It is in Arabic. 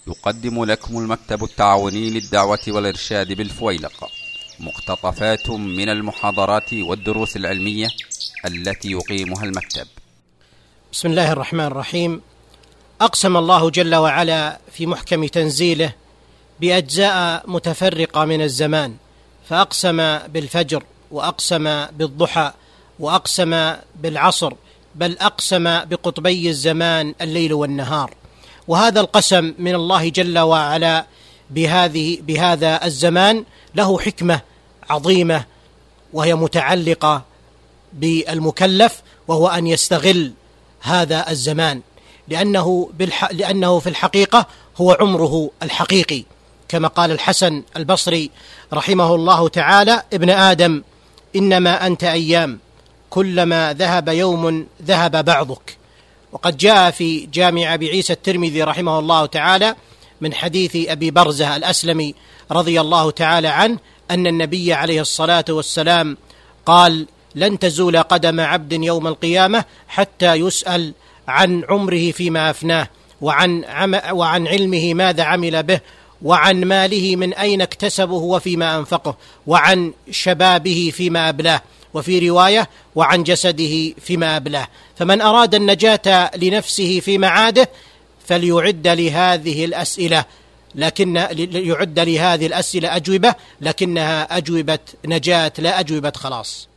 يقدم لكم المكتب التعاوني للدعوة والإرشاد بالفويلق مقتطفات من المحاضرات والدروس العلمية التي يقيمها المكتب. بسم الله الرحمن الرحيم. أقسم الله جل وعلا في محكم تنزيله بأجزاء متفرقة من الزمان، فأقسم بالفجر، وأقسم بالضحى، وأقسم بالعصر، بل أقسم بقطبي الزمان الليل والنهار. وهذا القسم من الله جل وعلا بهذا الزمان له حكمة عظيمة، وهي متعلقة بالمكلف، وهو أن يستغل هذا الزمان، لأنه في الحقيقة هو عمره الحقيقي، كما قال الحسن البصري رحمه الله تعالى: ابن آدم إنما أنت أيام، كلما ذهب يوم ذهب بعضك. وقد جاء في جامع أبي عيسى الترمذي رحمه الله تعالى من حديث أبي برزة الأسلمي رضي الله تعالى عنه أن النبي عليه الصلاة والسلام قال: لن تزول قدم عبد يوم القيامة حتى يسأل عن عمره فيما أفناه، وعن علمه ماذا عمل به، وعن ماله من أين اكتسبه وفيما أنفقه، وعن شبابه فيما أبلاه، وفي رواية وعن جسده فيما أبلاه. فمن أراد النجاة لنفسه في معاده فليعد لهذه الأسئلة أجوبة، لكنها أجوبة نجاة لا أجوبة خلاص.